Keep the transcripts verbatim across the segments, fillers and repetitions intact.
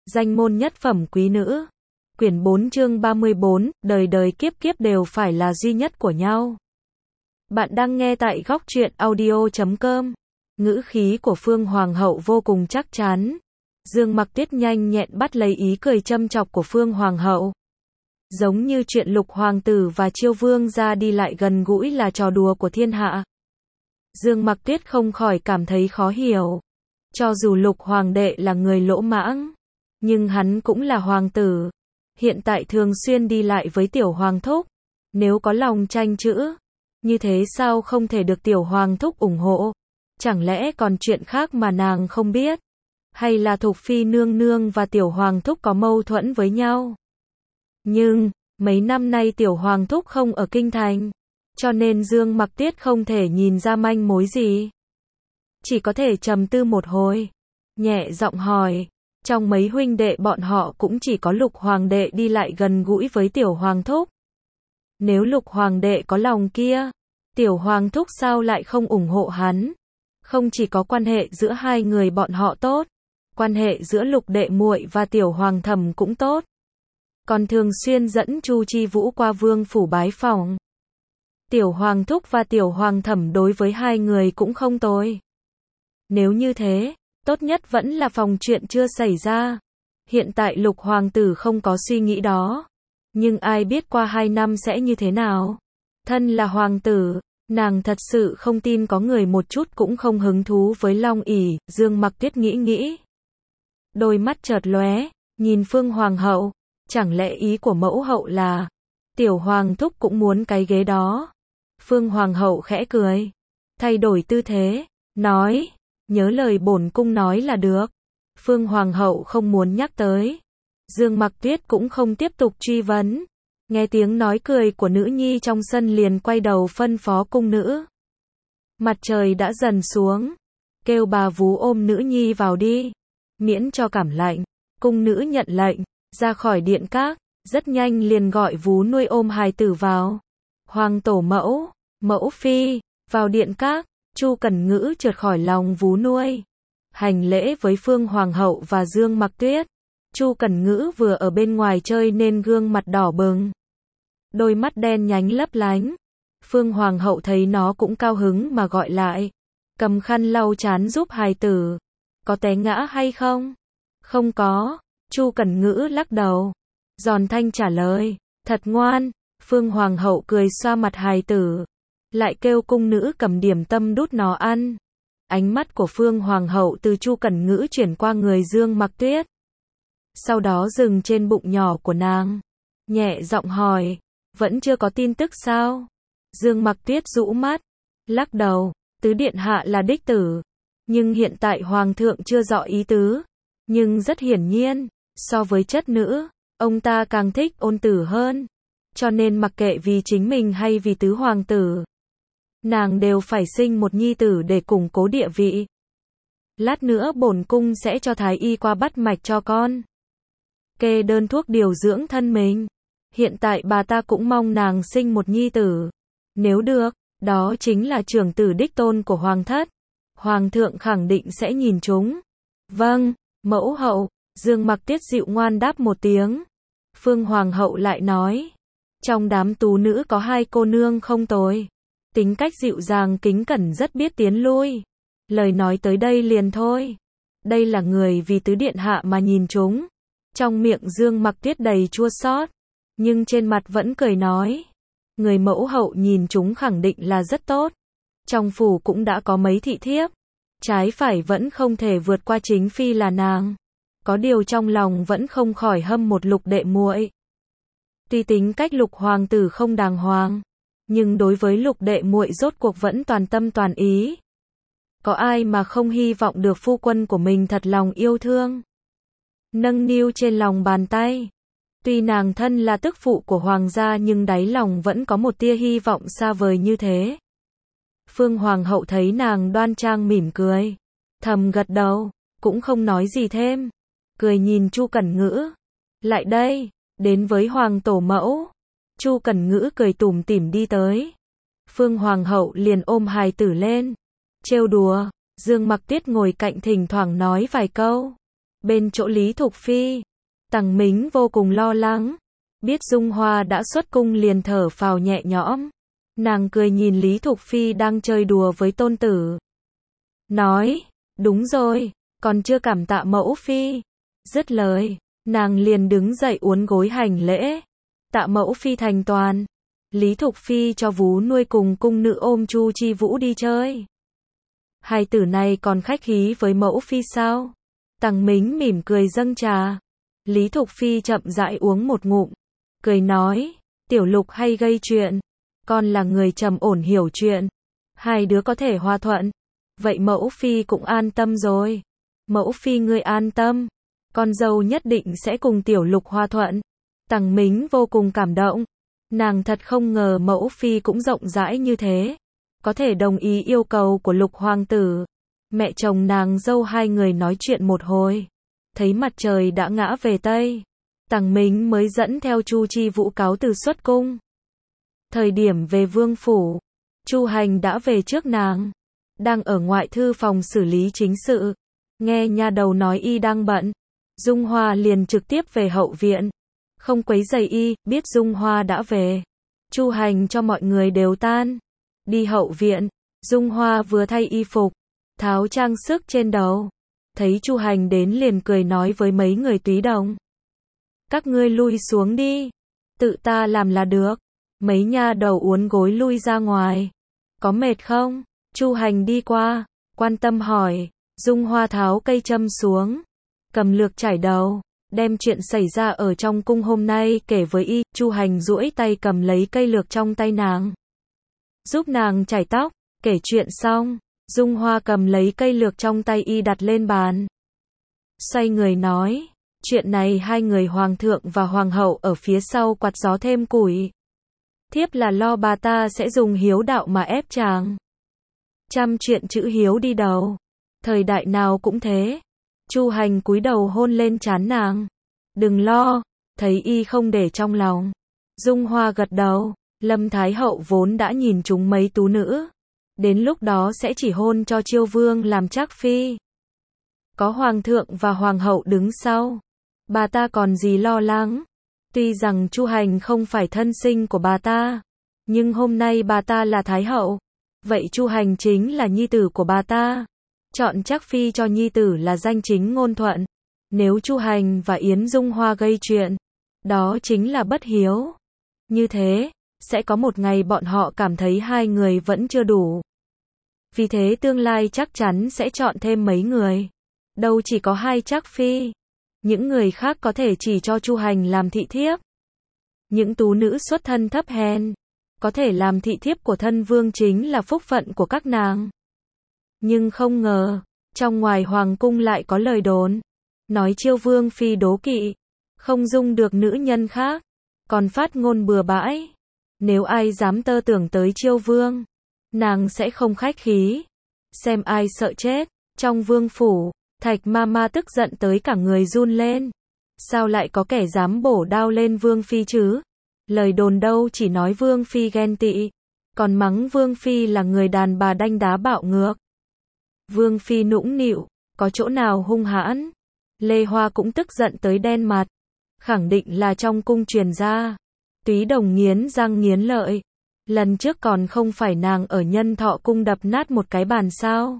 Danh môn nhất phẩm quý nữ. Quyển bốn chương ba mươi bốn, đời đời kiếp kiếp đều phải là duy nhất của nhau. Bạn đang nghe tại góc truyện audio chấm com. Ngữ khí của Phương Hoàng hậu vô cùng chắc chắn. Dương Mặc Tuyết nhanh nhẹn bắt lấy ý cười châm chọc của Phương Hoàng hậu. Giống như chuyện Lục hoàng tử và Chiêu vương gia đi lại gần gũi là trò đùa của thiên hạ. Dương Mặc Tuyết không khỏi cảm thấy khó hiểu. Cho dù Lục hoàng đệ là người lỗ mãng, nhưng hắn cũng là hoàng tử. Hiện tại thường xuyên đi lại với tiểu hoàng thúc. Nếu có lòng tranh chữ, như thế sao không thể được tiểu hoàng thúc ủng hộ? Chẳng lẽ còn chuyện khác mà nàng không biết? Hay là Thục Phi nương nương và tiểu hoàng thúc có mâu thuẫn với nhau? Nhưng, mấy năm nay tiểu hoàng thúc không ở kinh thành, cho nên Dương Mặc Tuyết không thể nhìn ra manh mối gì. Chỉ có thể trầm tư một hồi, nhẹ giọng hỏi, trong mấy huynh đệ bọn họ cũng chỉ có Lục hoàng đệ đi lại gần gũi với tiểu hoàng thúc. Nếu Lục hoàng đệ có lòng kia, tiểu hoàng thúc sao lại không ủng hộ hắn? Không chỉ có quan hệ giữa hai người bọn họ tốt, quan hệ giữa Lục đệ muội và tiểu hoàng thẩm cũng tốt. Còn thường xuyên dẫn Chu Chi Vũ qua vương phủ bái phỏng. Tiểu hoàng thúc và tiểu hoàng thẩm đối với hai người cũng không tồi. Nếu như thế, tốt nhất vẫn là phòng chuyện chưa xảy ra. Hiện tại Lục hoàng tử không có suy nghĩ đó. Nhưng ai biết qua hai năm sẽ như thế nào? Thân là hoàng tử, nàng thật sự không tin có người một chút cũng không hứng thú với Long ỷ. Dương Mặc Tuyết nghĩ nghĩ. Đôi mắt chợt lóe, nhìn Phương Hoàng hậu. Chẳng lẽ ý của mẫu hậu là tiểu hoàng thúc cũng muốn cái ghế đó? Phương Hoàng hậu khẽ cười, thay đổi tư thế, nói, nhớ lời bổn cung nói là được. Phương Hoàng hậu không muốn nhắc tới. Dương Mặc Tuyết cũng không tiếp tục truy vấn. Nghe tiếng nói cười của nữ nhi trong sân liền quay đầu phân phó cung nữ. Mặt trời đã dần xuống, kêu bà vú ôm nữ nhi vào đi, miễn cho cảm lạnh. Cung nữ nhận lệnh, ra khỏi điện các, rất nhanh liền gọi vú nuôi ôm hài tử vào. Hoàng tổ mẫu, mẫu phi, vào điện các. Chu Cẩn Ngữ trượt khỏi lòng vú nuôi, hành lễ với Phương Hoàng hậu và Dương Mặc Tuyết. Chu Cẩn Ngữ vừa ở bên ngoài chơi nên gương mặt đỏ bừng, đôi mắt đen nhánh lấp lánh. Phương Hoàng hậu thấy nó cũng cao hứng mà gọi lại, cầm khăn lau trán giúp hài tử. Có té ngã hay không? Không có. Chu Cẩn Ngữ lắc đầu, giòn thanh trả lời, thật ngoan. Phương Hoàng hậu cười xoa mặt hài tử, lại kêu cung nữ cầm điểm tâm đút nó ăn. Ánh mắt của Phương Hoàng hậu từ Chu Cẩn Ngữ chuyển qua người Dương Mặc Tuyết, sau đó dừng trên bụng nhỏ của nàng, nhẹ giọng hỏi, vẫn chưa có tin tức sao? Dương Mặc Tuyết rũ mắt, lắc đầu, tứ điện hạ là đích tử, nhưng hiện tại hoàng thượng chưa rõ ý tứ. Nhưng rất hiển nhiên, so với chất nữ, ông ta càng thích ôn tử hơn. Cho nên mặc kệ vì chính mình hay vì tứ hoàng tử, nàng đều phải sinh một nhi tử để củng cố địa vị. Lát nữa bổn cung sẽ cho thái y qua bắt mạch cho con, kê đơn thuốc điều dưỡng thân mình. Hiện tại bà ta cũng mong nàng sinh một nhi tử. Nếu được, đó chính là trưởng tử đích tôn của hoàng thất. Hoàng thượng khẳng định sẽ nhìn chúng. Vâng, mẫu hậu. Dương Mặc Tuyết dịu ngoan đáp một tiếng. Phương Hoàng hậu lại nói, trong đám tú nữ có hai cô nương không tồi, tính cách dịu dàng kính cẩn rất biết tiến lui. Lời nói tới đây liền thôi. Đây là người vì tứ điện hạ mà nhìn chúng. Trong miệng Dương Mặc Tuyết đầy chua xót, nhưng trên mặt vẫn cười nói, người mẫu hậu nhìn chúng khẳng định là rất tốt. Trong phủ cũng đã có mấy thị thiếp, trái phải vẫn không thể vượt qua chính phi là nàng. Có điều trong lòng vẫn không khỏi hâm một Lục đệ muội. Tuy tính cách Lục hoàng tử không đàng hoàng, nhưng đối với Lục đệ muội rốt cuộc vẫn toàn tâm toàn ý. Có ai mà không hy vọng được phu quân của mình thật lòng yêu thương, nâng niu trên lòng bàn tay. Tuy nàng thân là tức phụ của hoàng gia nhưng đáy lòng vẫn có một tia hy vọng xa vời như thế. Phương Hoàng hậu thấy nàng đoan trang mỉm cười, thầm gật đầu, cũng không nói gì thêm. Cười nhìn Chu Cẩn Ngữ, lại đây, đến với hoàng tổ mẫu. Chu Cẩn Ngữ cười tủm tỉm đi tới. Phương Hoàng hậu liền ôm hài tử lên, trêu đùa. Dương Mặc Tuyết ngồi cạnh thỉnh thoảng nói vài câu. Bên chỗ Lý Thục Phi, Tằng Mính vô cùng lo lắng. Biết Dung Hoa đã xuất cung liền thở phào nhẹ nhõm. Nàng cười nhìn Lý Thục Phi đang chơi đùa với tôn tử. Nói, đúng rồi, còn chưa cảm tạ mẫu phi. Dứt lời, nàng liền đứng dậy uốn gối hành lễ. Tạ mẫu phi thành toàn. Lý Thục Phi cho vú nuôi cùng cung nữ ôm Chu Chi Vũ đi chơi. Hai tử này còn khách khí với mẫu phi sao? Tằng Mính mỉm cười dâng trà. Lý Thục Phi chậm rãi uống một ngụm, cười nói, tiểu Lục hay gây chuyện, con là người trầm ổn hiểu chuyện, hai đứa có thể hòa thuận, vậy mẫu phi cũng an tâm rồi. Mẫu phi ngươi an tâm, con dâu nhất định sẽ cùng tiểu Lục hòa thuận. Tằng Mính vô cùng cảm động, nàng thật không ngờ mẫu phi cũng rộng rãi như thế, có thể đồng ý yêu cầu của Lục hoàng tử. Mẹ chồng nàng dâu hai người nói chuyện một hồi, thấy mặt trời đã ngã về Tây, Tằng Mính mới dẫn theo Chu Chi Vũ cáo từ xuất cung. Thời điểm về vương phủ, Chu Hành đã về trước nàng, đang ở ngoại thư phòng xử lý chính sự, nghe nha đầu nói y đang bận, Dung Hoa liền trực tiếp về hậu viện, không quấy rầy y. Biết Dung Hoa đã về, Chu Hành cho mọi người đều tan, đi hậu viện. Dung Hoa vừa thay y phục, tháo trang sức trên đầu, thấy Chu Hành đến liền cười nói với mấy người túy đồng, các ngươi lui xuống đi, tự ta làm là được. Mấy nha đầu uốn gối lui ra ngoài. Có mệt không? Chu Hành đi qua, quan tâm hỏi. Dung Hoa tháo cây châm xuống, cầm lược chải đầu, đem chuyện xảy ra ở trong cung hôm nay kể với y. Chu Hành duỗi tay cầm lấy cây lược trong tay nàng, giúp nàng chải tóc. Kể chuyện xong, Dung Hoa cầm lấy cây lược trong tay y đặt lên bàn, xoay người nói, chuyện này hai người hoàng thượng và hoàng hậu ở phía sau quạt gió thêm củi. Thiếp là lo bà ta sẽ dùng hiếu đạo mà ép chàng. Trăm chuyện chữ hiếu đi đầu, thời đại nào cũng thế. Chu Hành cúi đầu hôn lên trán nàng. Đừng lo, thấy y không để trong lòng. Dung Hoa gật đầu, Lâm Thái Hậu vốn đã nhìn chúng mấy tú nữ, đến lúc đó sẽ chỉ hôn cho Chiêu Vương làm trác phi. Có hoàng thượng và hoàng hậu đứng sau, bà ta còn gì lo lắng. Tuy rằng Chu Hành không phải thân sinh của bà ta, nhưng hôm nay bà ta là Thái Hậu, vậy Chu Hành chính là nhi tử của bà ta. Chọn trác phi cho nhi tử là danh chính ngôn thuận. Nếu Chu Hành và Yến Dung Hoa gây chuyện, đó chính là bất hiếu. Như thế, sẽ có một ngày bọn họ cảm thấy hai người vẫn chưa đủ. Vì thế tương lai chắc chắn sẽ chọn thêm mấy người. Đâu chỉ có hai trác phi. Những người khác có thể chỉ cho Chu Hành làm thị thiếp. Những tú nữ xuất thân thấp hèn, có thể làm thị thiếp của thân vương chính là phúc phận của các nàng. Nhưng không ngờ, trong ngoài hoàng cung lại có lời đồn, nói Chiêu Vương phi đố kỵ, không dung được nữ nhân khác, còn phát ngôn bừa bãi. Nếu ai dám tơ tưởng tới Chiêu Vương, nàng sẽ không khách khí, xem ai sợ chết. Trong vương phủ, Thạch Mama tức giận tới cả người run lên. Sao lại có kẻ dám bổ đao lên Vương phi chứ? Lời đồn đâu chỉ nói Vương phi ghen tị, còn mắng Vương phi là người đàn bà đanh đá bạo ngược. Vương phi nũng nịu, có chỗ nào hung hãn? Lê Hoa cũng tức giận tới đen mặt, khẳng định là trong cung truyền ra. Túy Đồng nghiến răng nghiến lợi, lần trước còn không phải nàng ở Nhân Thọ cung đập nát một cái bàn sao?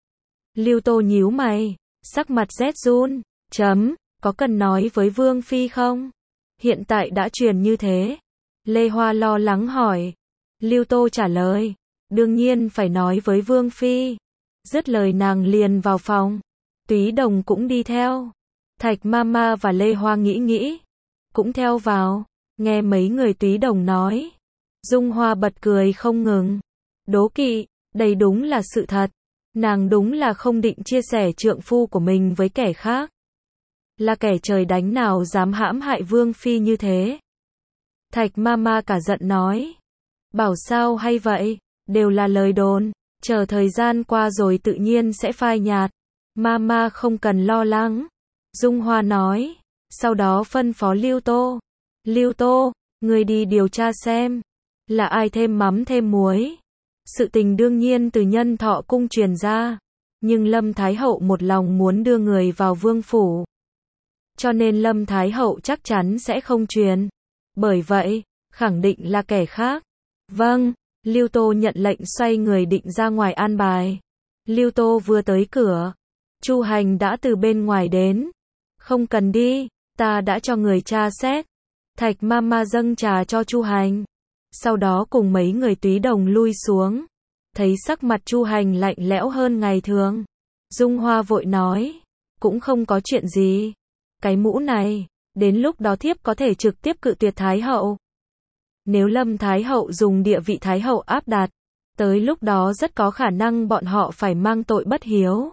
Lưu Tô nhíu mày, sắc mặt rét run, chấm, có cần nói với Vương phi không? Hiện tại đã truyền như thế. Lê Hoa lo lắng hỏi. Lưu Tô trả lời, đương nhiên phải nói với Vương phi. Dứt lời nàng liền vào phòng. Túy Đồng cũng đi theo. Thạch Mama và Lê Hoa nghĩ nghĩ, cũng theo vào. Nghe mấy người Túy Đồng nói, Dung Hoa bật cười không ngừng. Đố kỵ, đây đúng là sự thật. Nàng đúng là không định chia sẻ trượng phu của mình với kẻ khác. Là kẻ trời đánh nào dám hãm hại Vương phi như thế. Thạch Mama cả giận nói, bảo sao hay vậy, đều là lời đồn, chờ thời gian qua rồi tự nhiên sẽ phai nhạt. Mama không cần lo lắng. Dung Hoa nói, sau đó phân phó Lưu Tô. Lưu Tô, người đi điều tra xem, là ai thêm mắm thêm muối. Sự tình đương nhiên từ Nhân Thọ cung truyền ra, Nhưng Lâm Thái Hậu một lòng muốn đưa người vào vương phủ. Cho nên Lâm Thái Hậu chắc chắn sẽ không truyền. Bởi vậy, khẳng định là kẻ khác. Vâng, Lưu Tô nhận lệnh xoay người định ra ngoài an bài. Lưu Tô vừa tới cửa, Chu Hành đã từ bên ngoài đến. Không cần đi, ta đã cho người tra xét. Thạch Mama dâng trà cho Chu Hành. Sau đó cùng mấy người túy đồng lui xuống. Thấy sắc mặt Chu Hành lạnh lẽo hơn ngày thường. Dung Hoa vội nói, cũng không có chuyện gì. Cái mũ này, đến lúc đó thiếp có thể trực tiếp cự tuyệt Thái Hậu. Nếu Lâm Thái Hậu dùng địa vị Thái Hậu áp đặt, tới lúc đó rất có khả năng bọn họ phải mang tội bất hiếu.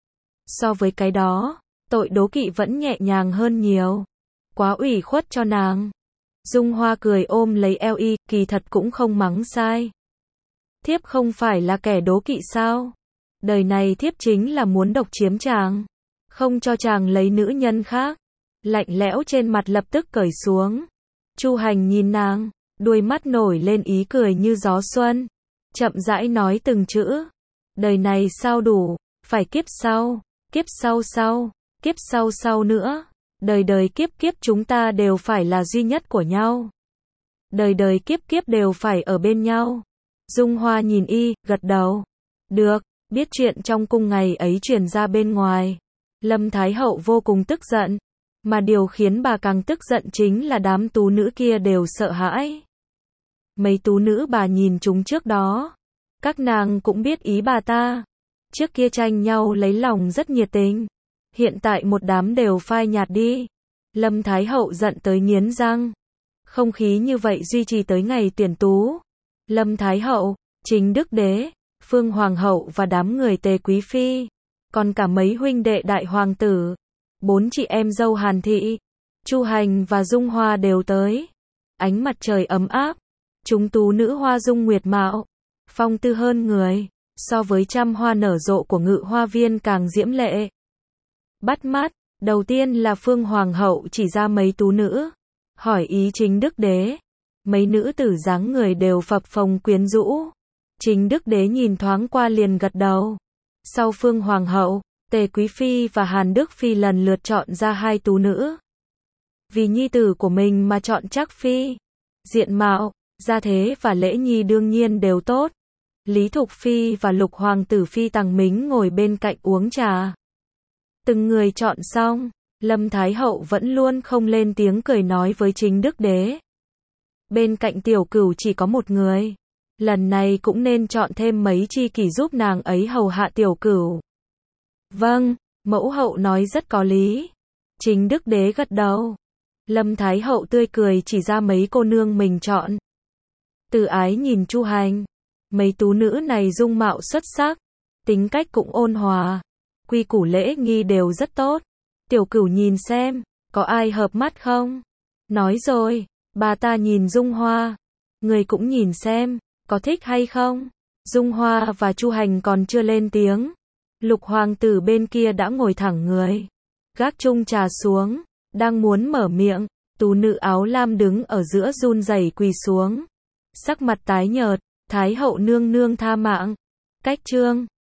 So với cái đó, tội đố kỵ vẫn nhẹ nhàng hơn nhiều. Quá ủy khuất cho nàng. Dung Hoa cười ôm lấy eo y, kỳ thật cũng không mắng sai. Thiếp không phải là kẻ đố kỵ sao? Đời này thiếp chính là muốn độc chiếm chàng. Không cho chàng lấy nữ nhân khác. Lạnh lẽo trên mặt lập tức cởi xuống. Chu Hành nhìn nàng, đuôi mắt nổi lên ý cười như gió xuân. Chậm rãi nói từng chữ. Đời này sao đủ, phải kiếp sau, kiếp sau sau, kiếp sau sau nữa. Đời đời kiếp kiếp chúng ta đều phải là duy nhất của nhau. Đời đời kiếp kiếp đều phải ở bên nhau. Dung Hoa nhìn y, gật đầu. Được, biết chuyện trong cung ngày ấy truyền ra bên ngoài. Lâm Thái Hậu vô cùng tức giận. Mà điều khiến bà càng tức giận chính là đám tú nữ kia đều sợ hãi. Mấy tú nữ bà nhìn chúng trước đó. Các nàng cũng biết ý bà ta. Trước kia tranh nhau lấy lòng rất nhiệt tình. Hiện tại một đám đều phai nhạt đi. Lâm Thái Hậu giận tới nghiến răng. Không khí như vậy duy trì tới ngày tuyển tú. Lâm Thái Hậu, Chính Đức Đế, Phương Hoàng Hậu và đám người Tề Quý Phi. Còn cả mấy huynh đệ đại hoàng tử. Bốn chị em dâu Hàn Thị, Chu Hành và Dung Hoa đều tới. Ánh mặt trời ấm áp. Chúng tú nữ hoa dung nguyệt mạo. Phong tư hơn người. So với trăm hoa nở rộ của Ngự Hoa Viên càng diễm lệ. Bắt mắt, đầu tiên là Phương Hoàng Hậu chỉ ra mấy tú nữ. Hỏi ý Chính Đức Đế. Mấy nữ tử dáng người đều phập phồng quyến rũ. Chính Đức Đế nhìn thoáng qua liền gật đầu. Sau Phương Hoàng Hậu, Tề Quý Phi và Hàn Đức Phi lần lượt chọn ra hai tú nữ. Vì nhi tử của mình mà chọn Trác Phi. Diện mạo, gia thế và lễ nghi đương nhiên đều tốt. Lý Thục Phi và Lục Hoàng tử Phi Tằng Mính ngồi bên cạnh uống trà. Từng người chọn xong, Lâm Thái Hậu vẫn luôn không lên tiếng cười nói với Chính Đức Đế. Bên cạnh Tiểu Cửu chỉ có một người. Lần này cũng nên chọn thêm mấy tri kỷ giúp nàng ấy hầu hạ Tiểu Cửu. Vâng, mẫu hậu nói rất có lý. Chính Đức Đế gật đầu. Lâm Thái Hậu tươi cười chỉ ra mấy cô nương mình chọn. Từ Ái nhìn Chu Hành. Mấy tú nữ này dung mạo xuất sắc. Tính cách cũng ôn hòa. Quy củ lễ nghi đều rất tốt. Tiểu Cửu nhìn xem, có ai hợp mắt không? Nói rồi, bà ta nhìn Dung Hoa. Người cũng nhìn xem, có thích hay không? Dung Hoa và Chu Hành còn chưa lên tiếng. Lục Hoàng tử bên kia đã ngồi thẳng người. Gác chung trà xuống, đang muốn mở miệng. Tú nữ áo lam đứng ở giữa run rẩy quỳ xuống. Sắc mặt tái nhợt, Thái Hậu nương nương tha mạng. Cách chương